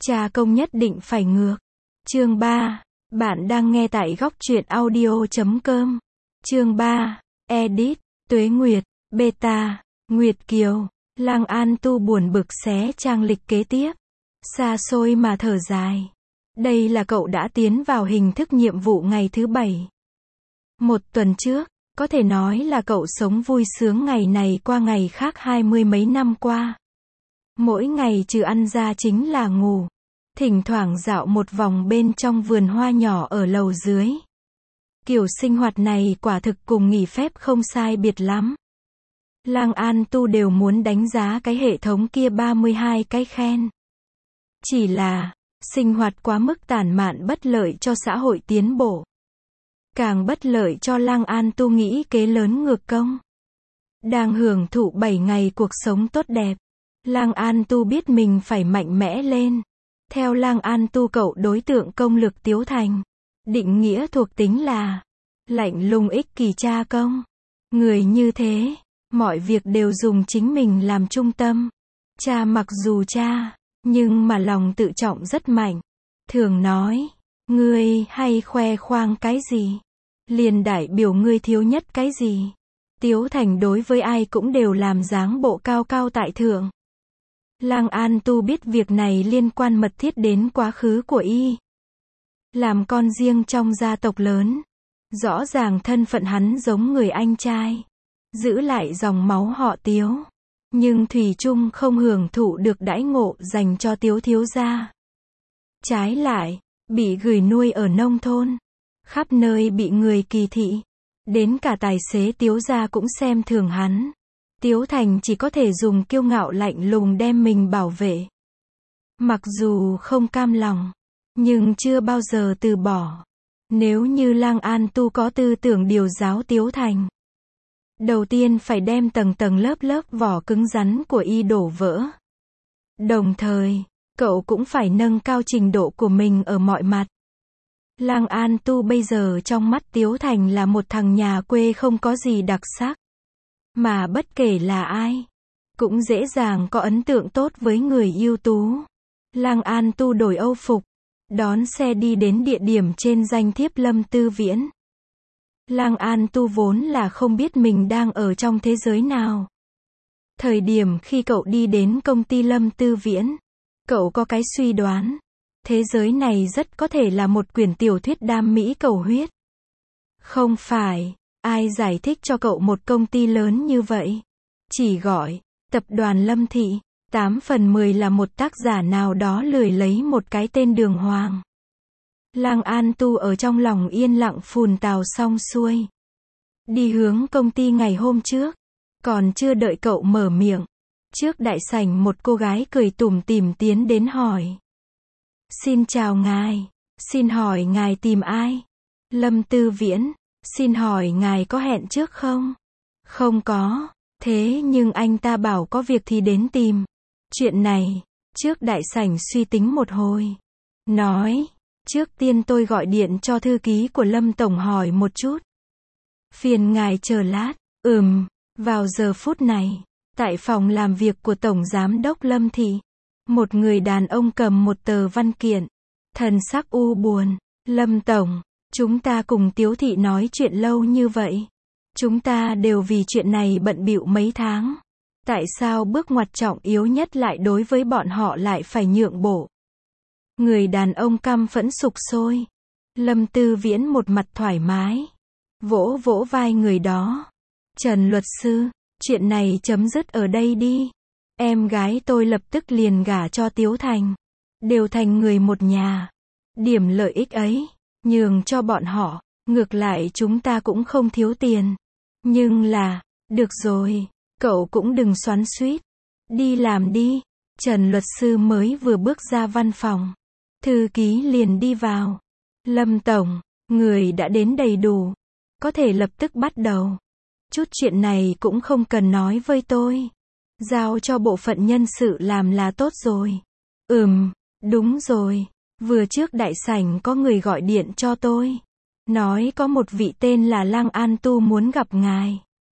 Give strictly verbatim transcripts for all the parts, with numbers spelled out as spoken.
Cha công nhất định phải ngược. Chương ba. Bạn đang nghe tại góc truyện audio chấm com. Chương ba. Edit. Tuế Nguyệt. Beta. Nguyệt Kiều. Lăng An Tu buồn bực xé trang lịch kế tiếp. Xa xôi mà thở dài. Đây là cậu đã tiến vào hình thức nhiệm vụ ngày thứ bảy. Một tuần trước, có thể nói là cậu sống vui sướng ngày này qua ngày khác hai mươi mấy năm qua. Mỗi ngày trừ ăn ra chính là ngủ. Thỉnh thoảng dạo một vòng bên trong vườn hoa nhỏ ở lầu dưới. Kiểu sinh hoạt này quả thực cùng nghỉ phép không sai biệt lắm. Lăng An Tu đều muốn đánh giá cái hệ thống kia ba mươi hai cái khen. Chỉ là, sinh hoạt quá mức tản mạn bất lợi cho xã hội tiến bộ. Càng bất lợi cho Lăng An Tu nghĩ kế lớn ngược công. Đang hưởng thụ bảy ngày cuộc sống tốt đẹp. Lăng An Tu biết mình phải mạnh mẽ lên. Theo Lăng An Tu cậu đối tượng công lực Tiếu Thành. Định nghĩa thuộc tính là lạnh lùng ích kỷ cha công. Người như thế, mọi việc đều dùng chính mình làm trung tâm. Cha mặc dù cha, nhưng mà lòng tự trọng rất mạnh. Thường nói, ngươi hay khoe khoang cái gì? Liền đại biểu ngươi thiếu nhất cái gì? Tiếu Thành đối với ai cũng đều làm dáng bộ cao cao tại thượng. Lăng An Tu biết việc này liên quan mật thiết đến quá khứ của y. Làm con riêng trong gia tộc lớn. Rõ ràng thân phận hắn giống người anh trai. Giữ lại dòng máu họ Tiếu. Nhưng thủy chung không hưởng thụ được đãi ngộ dành cho Tiếu thiếu gia. Trái lại, bị gửi nuôi ở nông thôn. Khắp nơi bị người kỳ thị. Đến cả tài xế Tiếu gia cũng xem thường hắn. Tiếu Thành chỉ có thể dùng kiêu ngạo lạnh lùng đem mình bảo vệ. Mặc dù không cam lòng, nhưng chưa bao giờ từ bỏ. Nếu như Lăng An Tu có tư tưởng điều giáo Tiếu Thành, đầu tiên phải đem tầng tầng lớp lớp vỏ cứng rắn của y đổ vỡ. Đồng thời, cậu cũng phải nâng cao trình độ của mình ở mọi mặt. Lăng An Tu bây giờ trong mắt Tiếu Thành là một thằng nhà quê không có gì đặc sắc. Mà bất kể là ai, cũng dễ dàng có ấn tượng tốt với người ưu tú. Lăng An Tu đổi âu phục, đón xe đi đến địa điểm trên danh thiếp Lâm Tư Viễn. Lăng An Tu vốn là không biết mình đang ở trong thế giới nào. Thời điểm khi cậu đi đến công ty Lâm Tư Viễn, cậu có cái suy đoán. Thế giới này rất có thể là một quyển tiểu thuyết đam mỹ cầu huyết. Không phải, ai giải thích cho cậu một công ty lớn như vậy? Chỉ gọi, tập đoàn Lâm Thị, tám phần mười là một tác giả nào đó lười lấy một cái tên đường hoàng. Lăng An Tu ở trong lòng yên lặng phùn tào xong xuôi. Đi hướng công ty ngày hôm trước. Còn chưa đợi cậu mở miệng. Trước đại sảnh một cô gái cười tủm tỉm tiến đến hỏi. Xin chào ngài. Xin hỏi ngài tìm ai? Lâm Tư Viễn. Xin hỏi ngài có hẹn trước không? Không có. Thế nhưng anh ta bảo có việc thì đến tìm. Chuyện này, trước đại sảnh suy tính một hồi. Nói, trước tiên tôi gọi điện cho thư ký của Lâm Tổng hỏi một chút. Phiền ngài chờ lát. Ừm, vào giờ phút này, tại phòng làm việc của Tổng Giám đốc Lâm Thị, một người đàn ông cầm một tờ văn kiện, thần sắc u buồn. Lâm Tổng, chúng ta cùng Tiếu Thị nói chuyện lâu như vậy. Chúng ta đều vì chuyện này bận bịu mấy tháng. Tại sao bước ngoặt trọng yếu nhất lại đối với bọn họ lại phải nhượng bộ? Người đàn ông căm phẫn sục sôi. Lâm Tư Viễn một mặt thoải mái. Vỗ vỗ vai người đó. Trần luật sư, chuyện này chấm dứt ở đây đi. Em gái tôi lập tức liền gả cho Tiếu Thành. Đều thành người một nhà. Điểm lợi ích ấy, nhường cho bọn họ. Ngược lại chúng ta cũng không thiếu tiền. Nhưng là, được rồi, cậu cũng đừng xoắn xuýt. Đi làm đi. Trần luật sư mới vừa bước ra văn phòng. Thư ký liền đi vào. Lâm Tổng, người đã đến đầy đủ. Có thể lập tức bắt đầu. Chút chuyện này cũng không cần nói với tôi. Giao cho bộ phận nhân sự làm là tốt rồi. Ừm, đúng rồi. Vừa trước đại sảnh có người gọi điện cho tôi. Nói có một vị tên là Lăng An Tu muốn gặp ngài.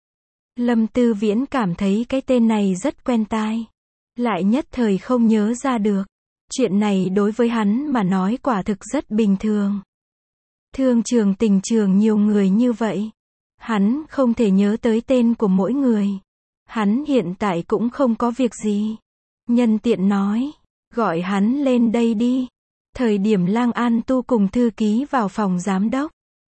Lâm Tư Viễn cảm thấy cái tên này rất quen tai. Lại nhất thời không nhớ ra được. Chuyện này đối với hắn mà nói quả thực rất bình thường. Thương trường tình trường nhiều người như vậy. Hắn không thể nhớ tới tên của mỗi người. Hắn hiện tại cũng không có việc gì. Nhân tiện nói, gọi hắn lên đây đi. Thời điểm Lang An Tu cùng thư ký vào phòng giám đốc,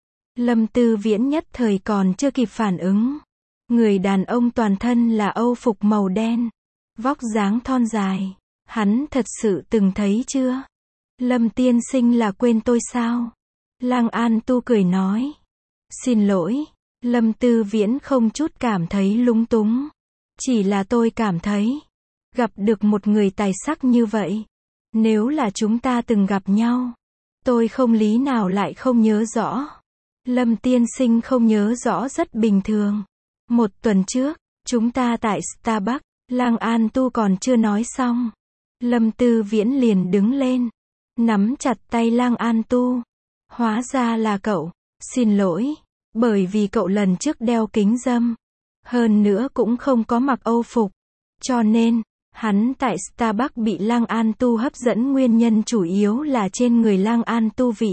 Lâm Tư Viễn nhất thời còn chưa kịp phản ứng. Người đàn ông toàn thân là âu phục màu đen, vóc dáng thon dài. Hắn thật sự từng thấy chưa? Lâm tiên sinh là quên tôi sao? Lang An Tu cười nói. Xin lỗi. Lâm Tư Viễn không chút cảm thấy lúng túng. Chỉ là tôi cảm thấy, gặp được một người tài sắc như vậy, nếu là chúng ta từng gặp nhau, tôi không lý nào lại không nhớ rõ. Lâm tiên sinh không nhớ rõ rất bình thường. Một tuần trước, chúng ta tại Starbucks, Lang An Tu còn chưa nói xong. Lâm Tư Viễn liền đứng lên, nắm chặt tay Lang An Tu. Hóa ra là cậu. Xin lỗi, bởi vì cậu lần trước đeo kính râm, hơn nữa cũng không có mặc âu phục, cho nên, hắn tại Starbucks bị Lang An Tu hấp dẫn, nguyên nhân chủ yếu là trên người Lang An Tu vị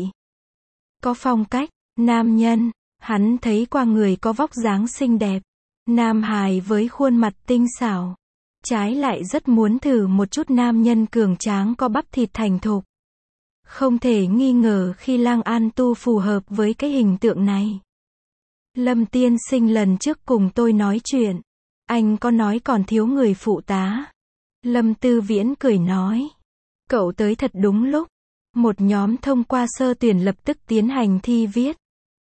có phong cách, nam nhân. Hắn thấy qua người có vóc dáng xinh đẹp, nam hài với khuôn mặt tinh xảo. Trái lại rất muốn thử một chút nam nhân cường tráng có bắp thịt thành thục. Không thể nghi ngờ khi Lang An Tu phù hợp với cái hình tượng này. Lâm tiên sinh lần trước cùng tôi nói chuyện, anh có nói còn thiếu người phụ tá. Lâm Tư Viễn cười nói. Cậu tới thật đúng lúc. Một nhóm thông qua sơ tuyển lập tức tiến hành thi viết.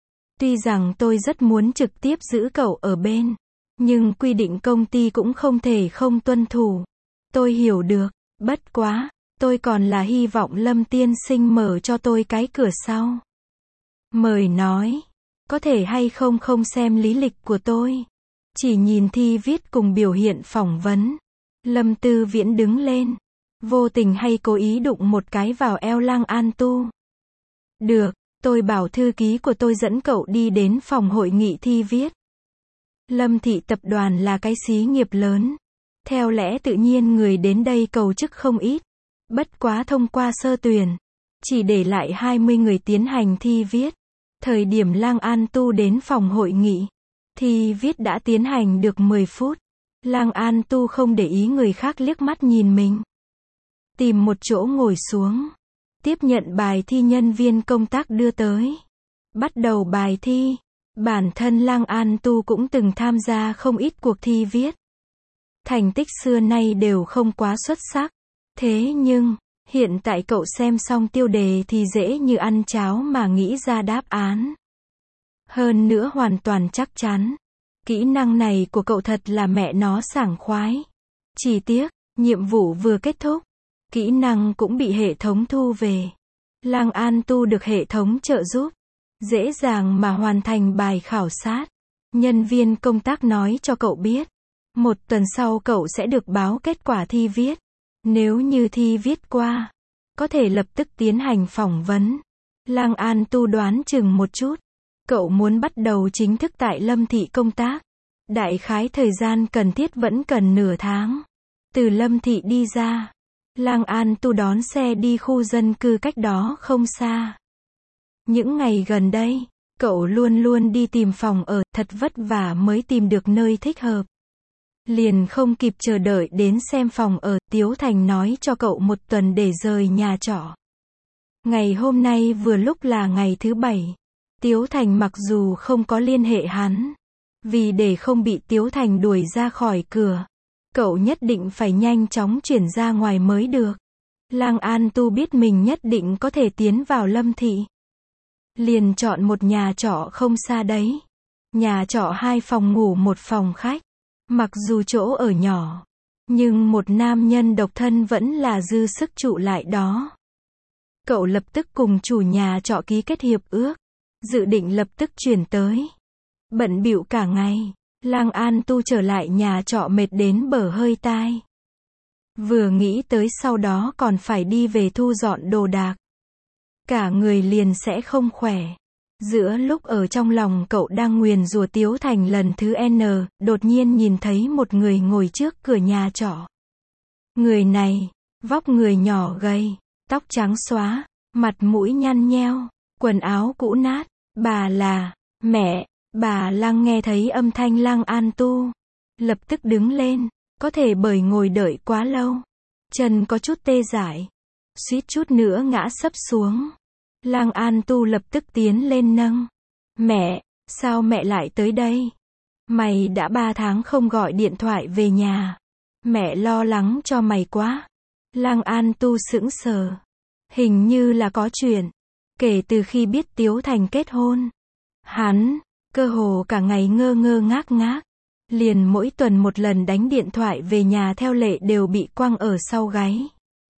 Tuy rằng tôi rất muốn trực tiếp giữ cậu ở bên, nhưng quy định công ty cũng không thể không tuân thủ. Tôi hiểu được, bất quá, tôi còn là hy vọng Lâm tiên sinh mở cho tôi cái cửa sau. Mời nói, có thể hay không không xem lý lịch của tôi, chỉ nhìn thi viết cùng biểu hiện phỏng vấn. Lâm Tư Viễn đứng lên, vô tình hay cố ý đụng một cái vào eo Lang An Tu. Được, tôi bảo thư ký của tôi dẫn cậu đi đến phòng hội nghị thi viết. Lâm thị tập đoàn là cái xí nghiệp lớn. Theo lẽ tự nhiên người đến đây cầu chức không ít. Bất quá thông qua sơ tuyển, chỉ để lại hai mươi người tiến hành thi viết. Thời điểm Lang An Tu đến phòng hội nghị, thi viết đã tiến hành được mười phút. Lang An Tu không để ý người khác liếc mắt nhìn mình. Tìm một chỗ ngồi xuống. Tiếp nhận bài thi nhân viên công tác đưa tới. Bắt đầu bài thi. Bản thân Lang An Tu cũng từng tham gia không ít cuộc thi viết. Thành tích xưa nay đều không quá xuất sắc. Thế nhưng, hiện tại cậu xem xong tiêu đề thì dễ như ăn cháo mà nghĩ ra đáp án. Hơn nữa hoàn toàn chắc chắn. Kỹ năng này của cậu thật là mẹ nó sảng khoái. Chỉ tiếc, nhiệm vụ vừa kết thúc, kỹ năng cũng bị hệ thống thu về. Lang An Tu được hệ thống trợ giúp, dễ dàng mà hoàn thành bài khảo sát. Nhân viên công tác nói cho cậu biết, một tuần sau cậu sẽ được báo kết quả thi viết. Nếu như thi viết qua, có thể lập tức tiến hành phỏng vấn. Lang An Tu đoán chừng một chút, cậu muốn bắt đầu chính thức tại Lâm thị công tác. Đại khái thời gian cần thiết vẫn cần nửa tháng. Từ Lâm thị đi ra, Lang An Tu đón xe đi khu dân cư cách đó không xa. Những ngày gần đây, cậu luôn luôn đi tìm phòng ở, thật vất vả mới tìm được nơi thích hợp. Liền không kịp chờ đợi đến xem phòng ở, Tiếu Thành nói cho cậu một tuần để rời nhà trọ. Ngày hôm nay vừa lúc là ngày thứ bảy. Tiếu Thành mặc dù không có liên hệ hắn, vì để không bị Tiếu Thành đuổi ra khỏi cửa, cậu nhất định phải nhanh chóng chuyển ra ngoài mới được. Lang An Tu biết mình nhất định có thể tiến vào Lâm thị. Liền chọn một nhà trọ không xa đấy. Nhà trọ hai phòng ngủ một phòng khách. Mặc dù chỗ ở nhỏ, nhưng một nam nhân độc thân vẫn là dư sức trụ lại đó. Cậu lập tức cùng chủ nhà trọ ký kết hiệp ước, dự định lập tức chuyển tới. Bận bịu cả ngày, Lang An Tu trở lại nhà trọ mệt đến bở hơi tai. Vừa nghĩ tới sau đó còn phải đi về thu dọn đồ đạc, cả người liền sẽ không khỏe. Giữa lúc ở trong lòng cậu đang nguyền rủa Tiếu Thành lần thứ N, đột nhiên nhìn thấy một người ngồi trước cửa nhà trọ. Người này, Vóc người nhỏ gầy, tóc trắng xóa, mặt mũi nhăn nheo, quần áo cũ nát. Bà là, mẹ. Bà Lăng nghe thấy âm thanh Lăng An Tu, lập tức đứng lên, có thể bởi ngồi đợi quá lâu. Chân có chút tê dại, suýt chút nữa ngã sấp xuống. Lăng An Tu lập tức tiến lên nâng. Mẹ, sao mẹ lại tới đây? Mày đã ba tháng không gọi điện thoại về nhà. Mẹ lo lắng cho mày quá. Lăng An Tu sững sờ. Hình như là có chuyện. Kể từ khi biết Tiếu Thành kết hôn, hắn, cơ hồ cả ngày ngơ ngơ ngác ngác. Liền mỗi tuần một lần đánh điện thoại về nhà theo lệ đều bị quăng ở sau gáy.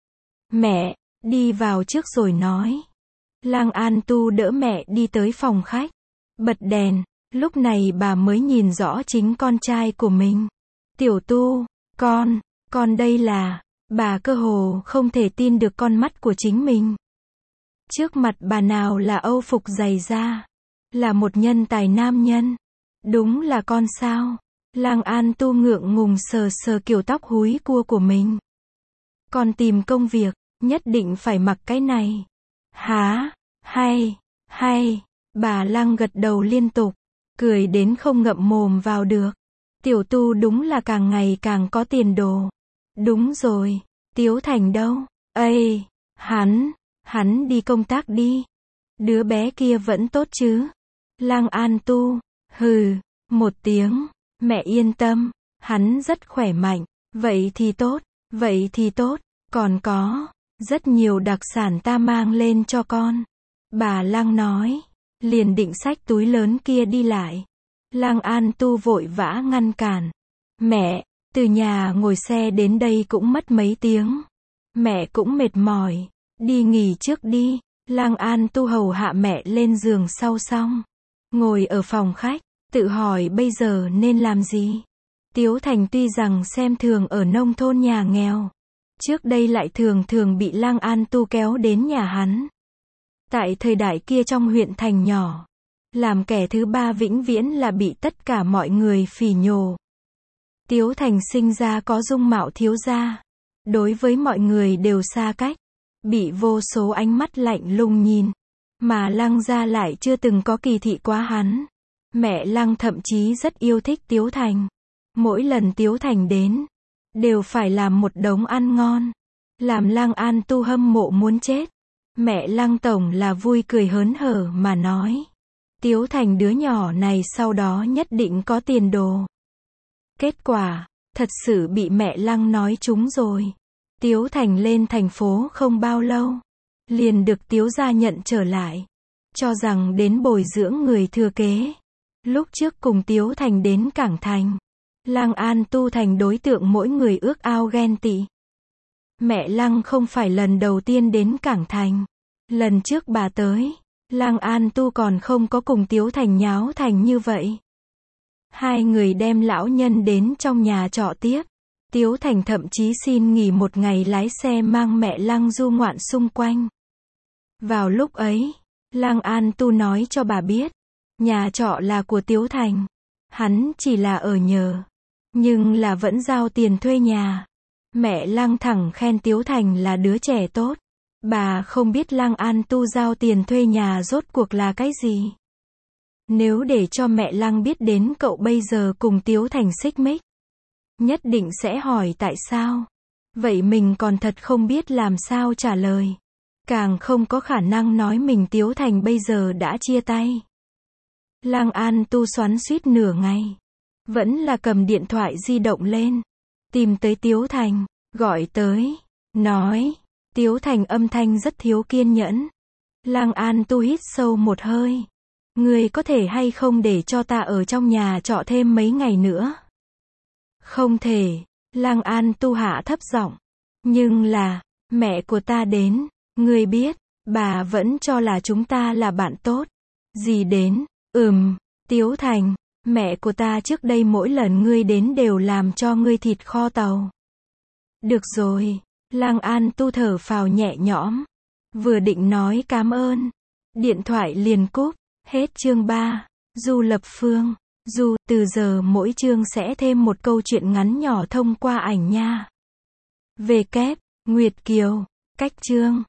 Mẹ, đi vào trước rồi nói. Lăng An Tu đỡ mẹ đi tới phòng khách. Bật đèn, lúc này bà mới nhìn rõ chính con trai của mình. Tiểu Tu, con, con đây là, bà cơ hồ không thể tin được con mắt của chính mình. Trước mặt bà nào là Âu phục dày da, là một nhân tài nam nhân. Đúng là con sao? Lăng An Tu ngượng ngùng sờ sờ kiểu tóc húi cua của mình. Con tìm công việc, nhất định phải mặc cái này. Hả? Hay, hay. Bà Lăng gật đầu liên tục, cười đến không ngậm mồm vào được. Tiểu Tu đúng là càng ngày càng có tiền đồ. Đúng rồi, Tiếu Thành đâu? Ây, hắn, hắn đi công tác đi. Đứa bé kia vẫn tốt chứ? Lăng An Tu, hừ, một tiếng. Mẹ yên tâm, hắn rất khỏe mạnh. Vậy thì tốt, vậy thì tốt. Còn có, rất nhiều đặc sản ta mang lên cho con. Bà Lăng nói, liền định xách túi lớn kia đi lại. Lăng An Tu vội vã ngăn cản. Mẹ, từ nhà ngồi xe đến đây cũng mất mấy tiếng. Mẹ cũng mệt mỏi, đi nghỉ trước đi. Lăng An Tu hầu hạ mẹ lên giường sau xong, ngồi ở phòng khách, tự hỏi bây giờ nên làm gì. Tiếu Thành tuy rằng xem thường ở nông thôn nhà nghèo, trước đây lại thường thường bị Lăng An Tu kéo đến nhà hắn. Tại thời đại kia trong huyện thành nhỏ, làm kẻ thứ ba vĩnh viễn là bị tất cả mọi người phỉ nhổ. Tiếu Thành sinh ra có dung mạo thiếu gia, đối với mọi người đều xa cách, bị vô số ánh mắt lạnh lùng nhìn, mà Lăng gia lại chưa từng có kỳ thị quá hắn. Mẹ Lăng thậm chí rất yêu thích Tiếu Thành. Mỗi lần Tiếu Thành đến, đều phải làm một đống ăn ngon, làm Lăng An Tu hâm mộ muốn chết. Mẹ Lăng tổng là vui cười hớn hở mà nói, Tiếu Thành đứa nhỏ này sau đó nhất định có tiền đồ. Kết quả, thật sự bị mẹ Lăng nói trúng rồi. Tiếu Thành lên thành phố không bao lâu, liền được Tiếu gia nhận trở lại, cho rằng đến bồi dưỡng người thừa kế. Lúc trước cùng Tiếu Thành đến Cảng Thành, Lăng An Tu thành đối tượng mỗi người ước ao ghen tị. Mẹ Lăng không phải lần đầu tiên đến Cảng Thành. Lần trước bà tới, Lăng An Tu còn không có cùng Tiếu Thành nháo thành như vậy. Hai người đem lão nhân đến trong nhà trọ tiếp. Tiếu Thành thậm chí xin nghỉ một ngày lái xe mang mẹ Lăng du ngoạn xung quanh. Vào lúc ấy, Lăng An Tu nói cho bà biết, nhà trọ là của Tiếu Thành. Hắn chỉ là ở nhờ, nhưng là vẫn giao tiền thuê nhà. Mẹ Lăng thẳng khen Tiếu Thành là đứa trẻ tốt. Bà không biết Lăng An Tu giao tiền thuê nhà rốt cuộc là cái gì. Nếu để cho mẹ Lăng biết đến cậu bây giờ cùng Tiếu Thành xích mích, nhất định sẽ hỏi tại sao. Vậy mình còn thật không biết làm sao trả lời. Càng không có khả năng nói mình Tiếu Thành bây giờ đã chia tay. Lăng An Tu xoắn xuýt nửa ngày, vẫn là cầm điện thoại di động lên, tìm tới Tiếu Thành, gọi tới, nói. Tiếu Thành âm thanh rất thiếu kiên nhẫn. Lăng An Tu hít sâu một hơi. Ngươi có thể hay không để cho ta ở trong nhà trọ thêm mấy ngày nữa? Không thể. Lăng An Tu hạ thấp giọng. Nhưng là, mẹ của ta đến, ngươi biết, bà vẫn cho là chúng ta là bạn tốt. Gì đến? Ừm, Tiếu Thành, mẹ của ta trước đây mỗi lần ngươi đến đều làm cho ngươi thịt kho tàu. Được rồi. Lăng An Tu thở phào nhẹ nhõm. Vừa định nói cảm ơn, điện thoại liền cúp. Hết chương ba. Du Lập Phương. Du, từ giờ mỗi chương sẽ thêm một câu chuyện ngắn nhỏ thông qua ảnh nha. Về kép, Nguyệt Kiều, cách chương.